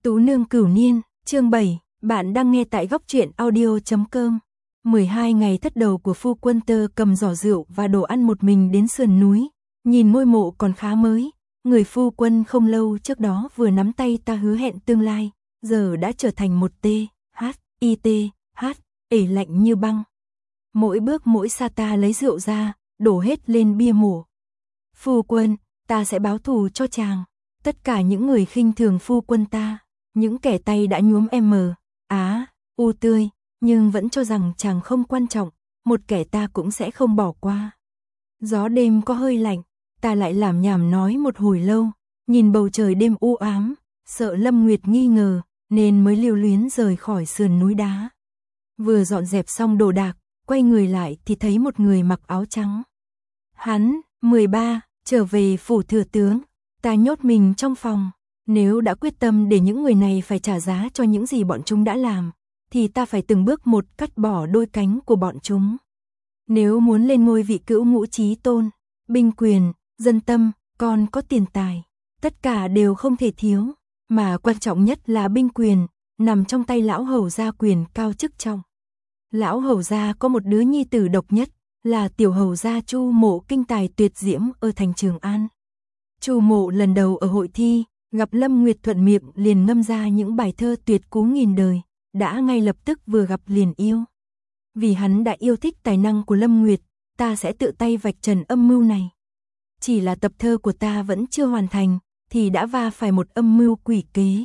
Tú nương cửu niên, chương 7, bạn đang nghe tại góc truyện audio.com. 12 ngày thất đầu của phu quân Tơ cầm giỏ rượu và đồ ăn một mình đến sườn núi, nhìn ngôi mộ còn khá mới, người phu quân không lâu trước đó vừa nắm tay ta hứa hẹn tương lai, giờ đã trở thành một ể lạnh như băng. Mỗi bước mỗi xa ta lấy rượu ra, đổ hết lên bia mộ. Phu quân, ta sẽ báo thù cho chàng. Tất cả những người khinh thường phu quân ta, những kẻ tay đã nhuốm u tươi, nhưng vẫn cho rằng chàng không quan trọng, một kẻ ta cũng sẽ không bỏ qua. Gió đêm có hơi lạnh, ta lại lảm nhảm nói một hồi lâu, nhìn bầu trời đêm u ám, sợ Lâm Nguyệt nghi ngờ, nên mới lưu luyến rời khỏi sườn núi đá. Vừa dọn dẹp xong đồ đạc, quay người lại thì thấy một người mặc áo trắng. Hắn, 13, trở về phủ thừa tướng. Ta nhốt mình trong phòng, nếu đã quyết tâm để những người này phải trả giá cho những gì bọn chúng đã làm, thì ta phải từng bước một cắt bỏ đôi cánh của bọn chúng. Nếu muốn lên ngôi vị cữu ngũ chí tôn, binh quyền, dân tâm, còn có tiền tài, tất cả đều không thể thiếu, mà quan trọng nhất là binh quyền, nằm trong tay lão hầu gia quyền cao chức trọng. Lão hầu gia có một đứa nhi tử độc nhất, là tiểu hầu gia Chu Mộ kinh tài tuyệt diễm ở thành Trường An. Chu Mộ lần đầu ở hội thi, gặp Lâm Nguyệt thuận miệng liền ngâm ra những bài thơ tuyệt cú nghìn đời, đã ngay lập tức vừa gặp liền yêu. Vì hắn đã yêu thích tài năng của Lâm Nguyệt, ta sẽ tự tay vạch trần âm mưu này. Chỉ là tập thơ của ta vẫn chưa hoàn thành, thì đã va phải một âm mưu quỷ kế.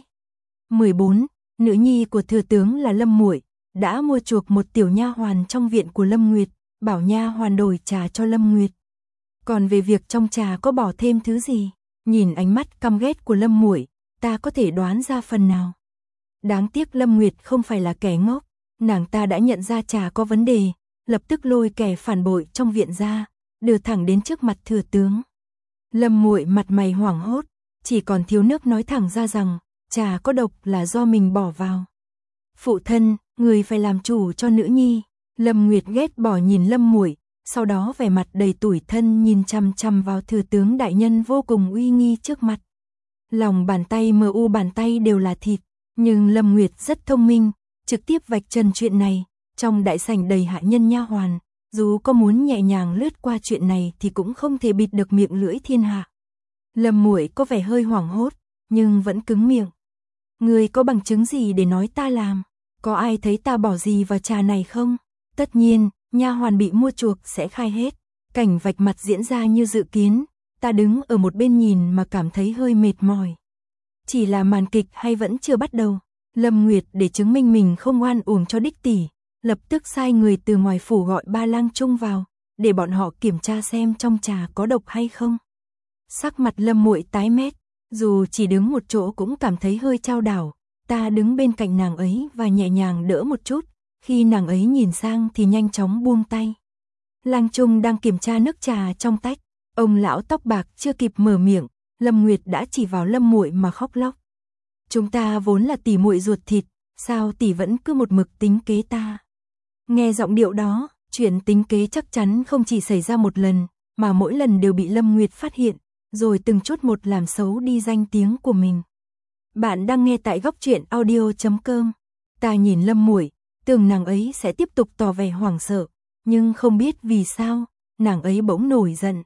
14. Nữ nhi của thừa tướng là Lâm Muội, đã mua chuộc một tiểu nha hoàn trong viện của Lâm Nguyệt, bảo nha hoàn đổi trà cho Lâm Nguyệt. Còn về việc trong trà có bỏ thêm thứ gì, nhìn ánh mắt căm ghét của Lâm Muội, ta có thể đoán ra phần nào. Đáng tiếc Lâm Nguyệt không phải là kẻ ngốc, nàng ta đã nhận ra trà có vấn đề, lập tức lôi kẻ phản bội trong viện ra, đưa thẳng đến trước mặt thừa tướng. Lâm Muội mặt mày hoảng hốt, chỉ còn thiếu nước nói thẳng ra rằng trà có độc là do mình bỏ vào. Phụ thân, người phải làm chủ cho nữ nhi. Lâm Nguyệt ghét bỏ nhìn Lâm Muội, sau đó vẻ mặt đầy tủi thân nhìn chằm chằm vào thừa tướng đại nhân vô cùng uy nghi trước mặt. Lòng bàn tay bàn tay đều là thịt, nhưng Lâm Nguyệt rất thông minh, trực tiếp vạch trần chuyện này, trong đại sảnh đầy hạ nhân nha hoàn, dù có muốn nhẹ nhàng lướt qua chuyện này thì cũng không thể bịt được miệng lưỡi thiên hạ. Lâm Muội có vẻ hơi hoảng hốt, nhưng vẫn cứng miệng. Người có bằng chứng gì để nói ta làm? Có ai thấy ta bỏ gì vào trà này không? Tất nhiên, nha hoàn bị mua chuộc sẽ khai hết. Cảnh vạch mặt diễn ra như dự kiến, ta đứng ở một bên nhìn mà cảm thấy hơi mệt mỏi. Chỉ là màn kịch hay vẫn chưa bắt đầu. Lâm Nguyệt để chứng minh mình không oan uổng cho đích tỷ, lập tức sai người từ ngoài phủ gọi ba lang trung vào, để bọn họ kiểm tra xem trong trà có độc hay không. Sắc mặt Lâm Muội tái mét, dù chỉ đứng một chỗ cũng cảm thấy hơi chao đảo. Ta đứng bên cạnh nàng ấy và nhẹ nhàng đỡ một chút, khi nàng ấy nhìn sang thì nhanh chóng buông tay. Lang trung đang kiểm tra nước trà trong tách, ông lão tóc bạc chưa kịp mở miệng, Lâm Nguyệt đã chỉ vào Lâm Muội mà khóc lóc. Chúng ta vốn là tỷ muội ruột thịt, sao tỷ vẫn cứ một mực tính kế ta? Nghe giọng điệu đó, chuyện tính kế chắc chắn không chỉ xảy ra một lần, mà mỗi lần đều bị Lâm Nguyệt phát hiện, rồi từng chút một làm xấu đi danh tiếng của mình. Bạn đang nghe tại góc truyện audio.com. Ta nhìn Lâm Muội, tưởng nàng ấy sẽ tiếp tục tỏ vẻ hoảng sợ, nhưng không biết vì sao, nàng ấy bỗng nổi giận.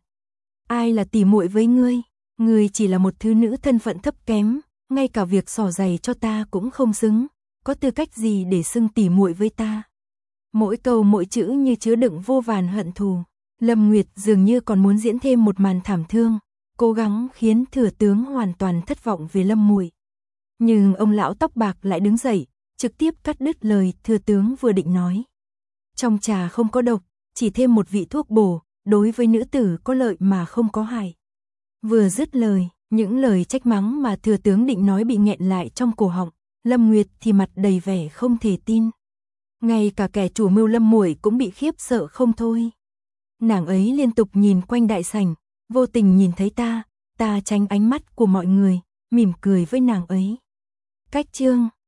Ai là tỷ muội với ngươi? Ngươi chỉ là một thứ nữ thân phận thấp kém, ngay cả việc xỏ giày cho ta cũng không xứng, có tư cách gì để xưng tỷ muội với ta? Mỗi câu mỗi chữ như chứa đựng vô vàn hận thù. Lâm Nguyệt dường như còn muốn diễn thêm một màn thảm thương, cố gắng khiến thừa tướng hoàn toàn thất vọng về Lâm Muội. Nhưng ông lão tóc bạc lại đứng dậy, trực tiếp cắt đứt lời thừa tướng vừa định nói. Trong trà không có độc, chỉ thêm một vị thuốc bổ, đối với nữ tử có lợi mà không có hại. Vừa dứt lời, những lời trách mắng mà thừa tướng định nói bị nghẹn lại trong cổ họng, Lâm Nguyệt thì mặt đầy vẻ không thể tin. Ngay cả kẻ chủ mưu Lâm Muội cũng bị khiếp sợ không thôi. Nàng ấy liên tục nhìn quanh đại sảnh, vô tình nhìn thấy ta tránh ánh mắt của mọi người, mỉm cười với nàng ấy. Cách chương,